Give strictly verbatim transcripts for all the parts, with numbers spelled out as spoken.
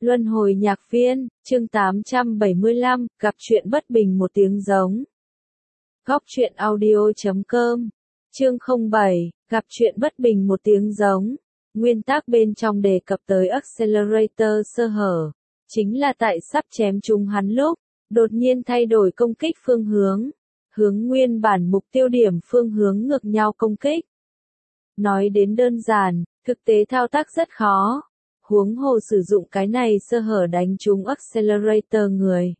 Luân hồi nhạc viên, chương tám trăm bảy mươi lăm, gặp chuyện bất bình một tiếng giống. Góc truyện audio chấm com, chương không bảy, gặp chuyện bất bình một tiếng giống. Nguyên tắc bên trong đề cập tới Accelerator sơ hở, chính là tại sắp chém trúng hắn lúc, đột nhiên thay đổi công kích phương hướng, hướng nguyên bản mục tiêu điểm phương hướng ngược nhau công kích. Nói đến đơn giản, thực tế thao tác rất khó. Huống hồ sử dụng cái này sơ hở đánh trúng Accelerator người.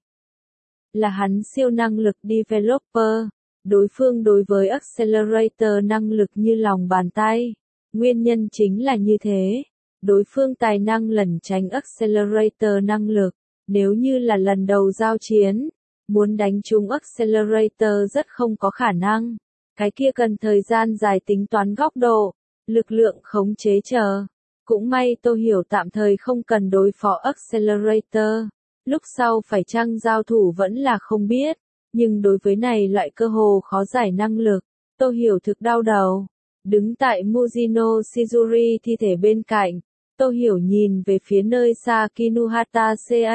Là hắn siêu năng lực developer, đối phương đối với Accelerator năng lực như lòng bàn tay. Nguyên nhân chính là như thế, đối phương tài năng lẩn tránh Accelerator năng lực, nếu như là lần đầu giao chiến, muốn đánh trúng Accelerator rất không có khả năng, cái kia cần thời gian dài tính toán góc độ, lực lượng khống chế chờ. Cũng may Tô Hiểu tạm thời không cần đối phó Accelerator, lúc sau phải chăng giao thủ vẫn là không biết, nhưng đối với này loại cơ hồ khó giải năng lực, Tô Hiểu thực đau đầu. Đứng tại Mujino Shizuri thi thể bên cạnh, Tô Hiểu nhìn về phía nơi xa Kinuhata ca.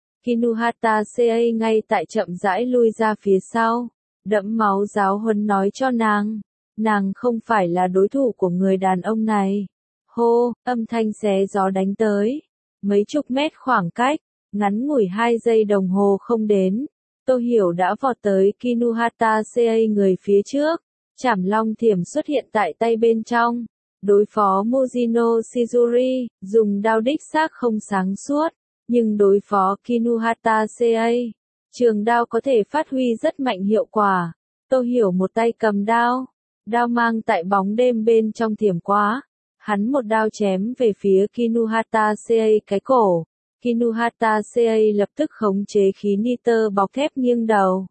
Kinuhata ca ngay tại chậm rãi lui ra phía sau, đẫm máu giáo huấn nói cho nàng, nàng không phải là đối thủ của người đàn ông này. Hô, âm thanh xé gió đánh tới. Mấy chục mét khoảng cách, ngắn ngủi hai giây đồng hồ không đến. Tô Hiểu đã vọt tới Kinuhata ca người phía trước. Trảm long thiểm xuất hiện tại tay bên trong. Đối phó Mujino Shizuri, dùng đao đích xác không sáng suốt. Nhưng đối phó Kinuhata ca, trường đao có thể phát huy rất mạnh hiệu quả. Tô Hiểu một tay cầm đao. Đao mang tại bóng đêm bên trong thiểm quá. Hắn một đao chém về phía Kinuhata ca cái cổ. Kinuhata ca lập tức khống chế khí nitơ bọc thép nghiêng đầu.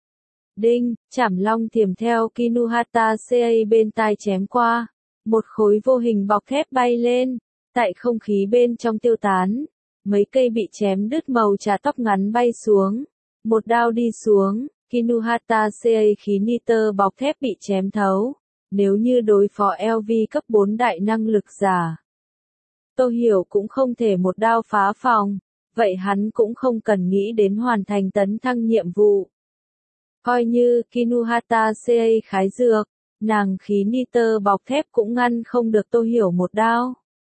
Đinh, chảm long thiểm theo Kinuhata ca bên tai chém qua. Một khối vô hình bọc thép bay lên, tại không khí bên trong tiêu tán. Mấy cây bị chém đứt màu trà tóc ngắn bay xuống. Một đao đi xuống, Kinuhata ca khí nitơ bọc thép bị chém thấu. Nếu như đối phó lờ vê cấp bốn đại năng lực giả, Tô Hiểu cũng không thể một đao phá phòng, vậy hắn cũng không cần nghĩ đến hoàn thành tấn thăng nhiệm vụ. Coi như Kinuhata ca khái dược, nàng khí nitơ bọc thép cũng ngăn không được Tô Hiểu một đao.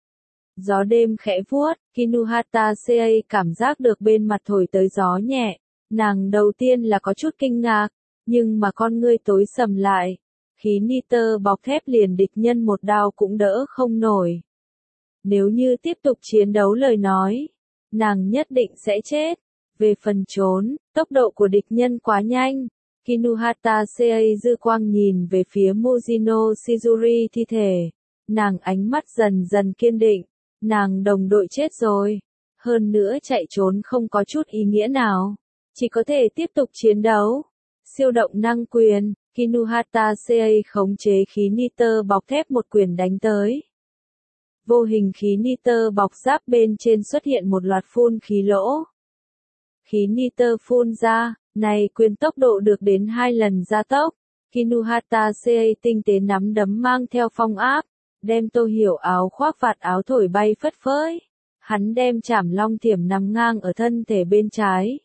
Gió đêm khẽ vuốt, Kinuhata ca cảm giác được bên mặt thổi tới gió nhẹ, nàng đầu tiên là có chút kinh ngạc, nhưng mà con ngươi tối sầm lại. Khí nitơ bọc thép liền địch nhân một đao cũng đỡ không nổi. Nếu như tiếp tục chiến đấu lời nói, nàng nhất định sẽ chết. Về phần trốn, tốc độ của địch nhân quá nhanh. Kinuhata ca dư quang nhìn về phía Mujino Shizuri thi thể. Nàng ánh mắt dần dần kiên định. Nàng đồng đội chết rồi. Hơn nữa chạy trốn không có chút ý nghĩa nào. Chỉ có thể tiếp tục chiến đấu. Siêu động năng quyền. Kinuhata ca khống chế khí nitơ bọc thép một quyền đánh tới. Vô hình khí nitơ bọc giáp bên trên xuất hiện một loạt phun khí lỗ. Khí nitơ phun ra, này quyền tốc độ được đến hai lần gia tốc. Kinuhata ca tinh tế nắm đấm mang theo phong áp, đem Tô Hiểu áo khoác vạt áo thổi bay phất phới. Hắn đem chảm long thiểm nằm ngang ở thân thể bên trái.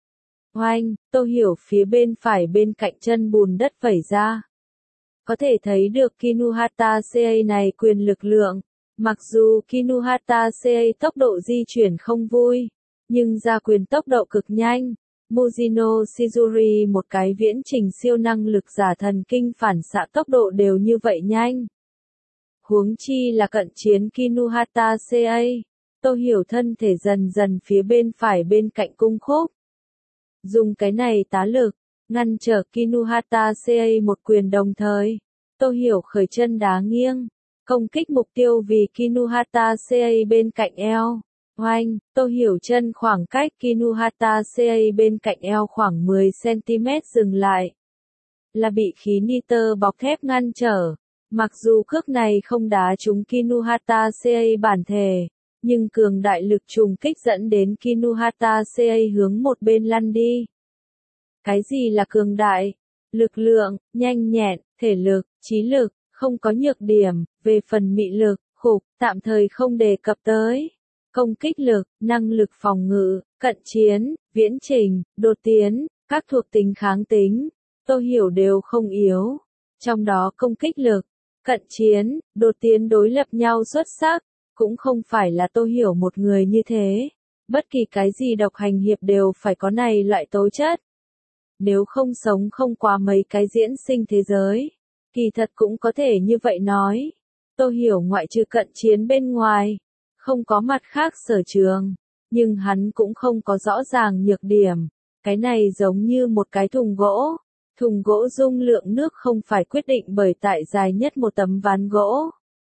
Oanh, Tô Hiểu phía bên phải bên cạnh chân bùn đất vẩy ra. Có thể thấy được Kinuhata ca này quyền lực lượng. Mặc dù Kinuhata ca tốc độ di chuyển không vui, nhưng ra quyền tốc độ cực nhanh. Mujino Shizuri một cái viễn trình siêu năng lực giả thần kinh phản xạ tốc độ đều như vậy nhanh. Huống chi là cận chiến Kinuhata ca. Tô Hiểu thân thể dần dần phía bên phải bên cạnh cung khúc. Dùng cái này tá lực, ngăn trở Kinuhata ca một quyền đồng thời. Tô Hiểu khởi chân đá nghiêng, công kích mục tiêu vì Kinuhata ca bên cạnh eo. Oanh, Tô Hiểu chân khoảng cách Kinuhata ca bên cạnh eo khoảng mười xăng-ti-mét dừng lại. Là bị khí nitơ bọc thép ngăn trở. Mặc dù cước này không đá trúng Kinuhata ca bản thể. Nhưng cường đại lực trùng kích dẫn đến Kinuhata ca hướng một bên lăn đi. Cái gì là cường đại? Lực lượng, nhanh nhẹn, thể lực, trí lực, không có nhược điểm, về phần mị lực, khục, tạm thời không đề cập tới. công kích lực, năng lực phòng ngự, cận chiến, viễn trình, đột tiến, các thuộc tính kháng tính. Tô Hiểu đều không yếu. Trong đó công kích lực, cận chiến, đột tiến đối lập nhau xuất sắc. Cũng không phải là Tô Hiểu một người như thế. Bất kỳ cái gì độc hành hiệp đều phải có này loại tố chất. Nếu không sống không qua mấy cái diễn sinh thế giới. Kỳ thật cũng có thể như vậy nói. Tô Hiểu ngoại trừ cận chiến bên ngoài. Không có mặt khác sở trường. Nhưng hắn cũng không có rõ ràng nhược điểm. Cái này giống như một cái thùng gỗ. Thùng gỗ dung lượng nước không phải quyết định bởi tại dài nhất một tấm ván gỗ.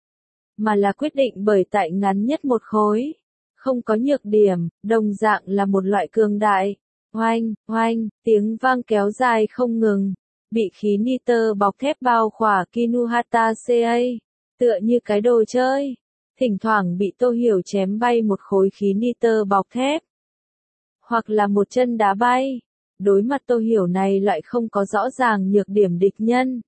Mà là quyết định bởi tại ngắn nhất một khối. Không có nhược điểm, đồng dạng là một loại cường đại. Oanh, oanh, tiếng vang kéo dài không ngừng. Bị khí nitơ bọc thép bao khỏa Kinuhata ca, tựa như cái đồ chơi. Thỉnh thoảng bị Tô Hiểu chém bay một khối khí nitơ bọc thép. Hoặc là một chân đá bay. Đối mặt Tô Hiểu này loại không có rõ ràng nhược điểm địch nhân.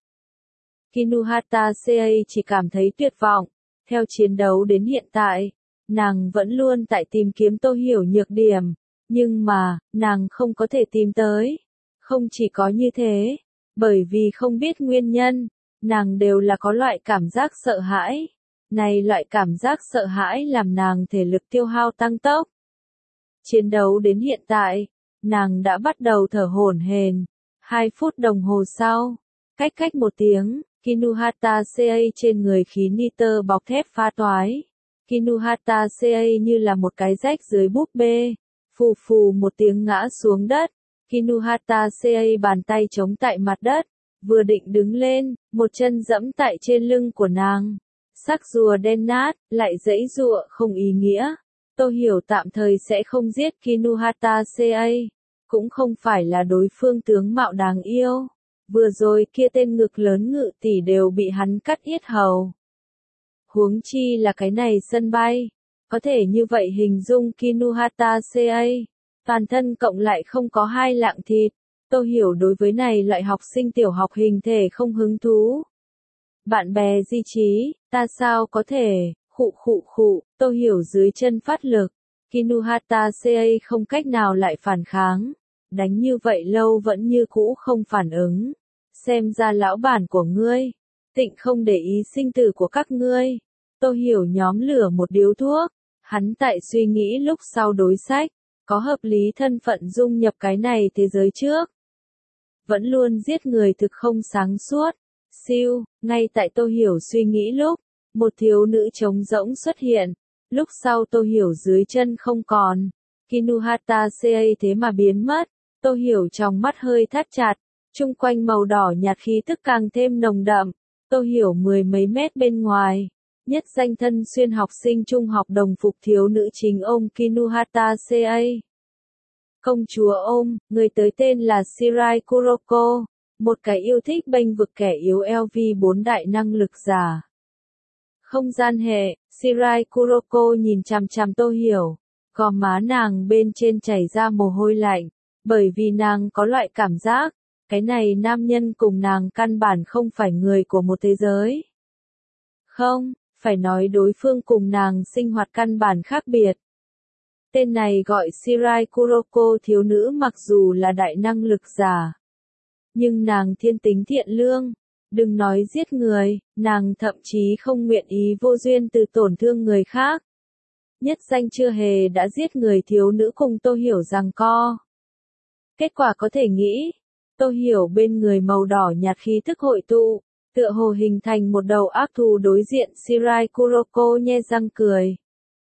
Kinuhata ca chỉ cảm thấy tuyệt vọng. Theo chiến đấu đến hiện tại, nàng vẫn luôn tại tìm kiếm Tô Hiểu nhược điểm. Nhưng mà, nàng không có thể tìm tới. Không chỉ có như thế, bởi vì không biết nguyên nhân, nàng đều là có loại cảm giác sợ hãi. Này loại cảm giác sợ hãi làm nàng thể lực tiêu hao tăng tốc. Chiến đấu đến hiện tại, nàng đã bắt đầu thở hổn hển. Hai phút đồng hồ sau, cách cách một tiếng, Kinuhata ca trên người khí nitơ bọc thép pha toái. Kinuhata ca như là một cái rách dưới búp bê, phù phù một tiếng ngã xuống đất. Kinuhata ca bàn tay chống tại mặt đất, vừa định đứng lên, một chân dẫm tại trên lưng của nàng. Sắc rùa đen nát, lại dãy dụa không ý nghĩa. Tô Hiểu tạm thời sẽ không giết Kinuhata ca, cũng không phải là đối phương tướng mạo đáng yêu. Vừa rồi kia tên ngực lớn ngự tỷ đều bị hắn cắt yết hầu. Huống chi là cái này sân bay. Có thể như vậy hình dung Kinuhata ca. Toàn thân cộng lại không có hai lạng thịt. Tô Hiểu đối với này loại học sinh tiểu học hình thể không hứng thú. Bạn bè di trí, ta sao có thể, khụ khụ khụ, Tô Hiểu dưới chân phát lực. Kinuhata ca không cách nào lại phản kháng. Đánh như vậy lâu vẫn như cũ không phản ứng. Xem ra lão bản của ngươi, tịnh không để ý sinh tử của các ngươi. Tô Hiểu nhóm lửa một điếu thuốc. Hắn tại suy nghĩ lúc sau đối sách, có hợp lý thân phận dung nhập cái này thế giới trước. Vẫn luôn giết người thực không sáng suốt. Siêu, ngay tại Tô Hiểu suy nghĩ lúc, một thiếu nữ trống rỗng xuất hiện. Lúc sau Tô Hiểu dưới chân không còn. Kinuhata ca thế mà biến mất. Tô Hiểu trong mắt hơi thắt chặt. Trung quanh màu đỏ nhạt khí tức càng thêm nồng đậm. Tô Hiểu mười mấy mét bên ngoài. Nhất danh thân xuyên học sinh trung học đồng phục thiếu nữ chính ôm Kinuhata ca. Công chúa ôm, người tới tên là Shirai Kuroko, một cái yêu thích bênh vực kẻ yếu lờ vê bốn đại năng lực giả. Không gian hệ, Shirai Kuroko nhìn chằm chằm Tô Hiểu, gò má nàng bên trên chảy ra mồ hôi lạnh, bởi vì nàng có loại cảm giác, cái này nam nhân cùng nàng căn bản không phải người của một thế giới. Không, phải nói đối phương cùng nàng sinh hoạt căn bản khác biệt. Tên này gọi Shirai Kuroko thiếu nữ mặc dù là đại năng lực giả. Nhưng nàng thiên tính thiện lương. Đừng nói giết người, nàng thậm chí không nguyện ý vô duyên từ tổn thương người khác. Nhất danh chưa hề đã giết người thiếu nữ cùng Tô Hiểu giằng co. Kết quả có thể nghĩ, Tô Hiểu bên người màu đỏ nhạt khí thức hội tụ, tựa hồ hình thành một đầu ác thú đối diện. Shirai Kuroko nhe răng cười.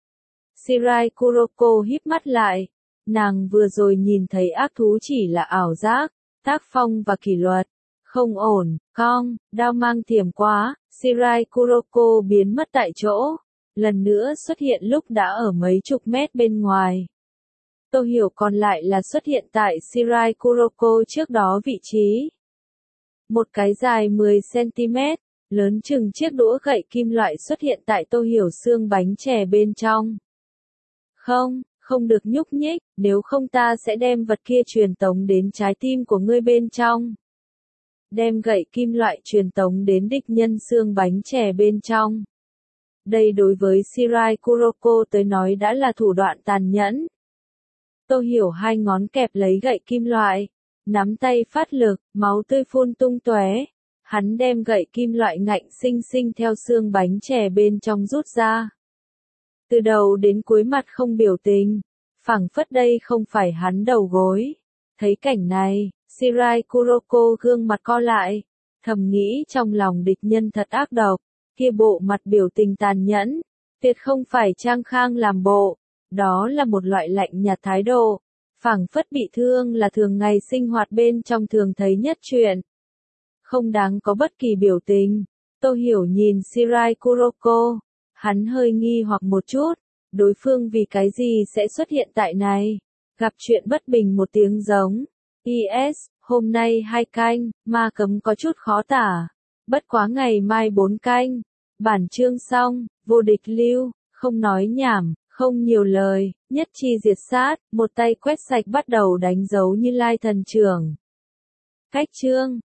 Shirai Kuroko híp mắt lại. Nàng vừa rồi nhìn thấy ác thú chỉ là ảo giác, tác phong và kỷ luật. Không ổn, cong, đao mang thiểm quá, Shirai Kuroko biến mất tại chỗ. Lần nữa xuất hiện lúc đã ở mấy chục mét bên ngoài. Tô Hiểu còn lại là xuất hiện tại Shirai Kuroko trước đó vị trí. Một cái dài mười xăng-ti-mét, lớn chừng chiếc đũa gậy kim loại xuất hiện tại Tô Hiểu xương bánh chè bên trong. Không, không được nhúc nhích, nếu không ta sẽ đem vật kia truyền tống đến trái tim của ngươi bên trong. Đem gậy kim loại truyền tống đến địch nhân xương bánh chè bên trong. Đây đối với Shirai Kuroko tới nói đã là thủ đoạn tàn nhẫn. Tô Hiểu hai ngón kẹp lấy gậy kim loại, nắm tay phát lực, máu tươi phun tung tóe. Hắn đem gậy kim loại ngạnh xinh xinh theo xương bánh chè bên trong rút ra. Từ đầu đến cuối mặt không biểu tình, phảng phất đây không phải hắn đầu gối. Thấy cảnh này, Shirai Kuroko gương mặt co lại, thầm nghĩ trong lòng địch nhân thật ác độc, kia bộ mặt biểu tình tàn nhẫn, tuyệt không phải trang khang làm bộ, đó là một loại lạnh nhạt thái độ, phảng phất bị thương là thường ngày sinh hoạt bên trong thường thấy nhất chuyện. Không đáng có bất kỳ biểu tình. Tô Hiểu nhìn Shirai Kuroko, hắn hơi nghi hoặc một chút, đối phương vì cái gì sẽ xuất hiện tại này. Gặp chuyện bất bình một tiếng giống. Yes, hôm nay hai canh, ma cấm có chút khó tả. Bất quá ngày mai bốn canh. Bản chương xong, vô địch lưu, không nói nhảm, không nhiều lời, nhất chi diệt sát, một tay quét sạch bắt đầu đánh dấu Như Lai thần trưởng. Cách chương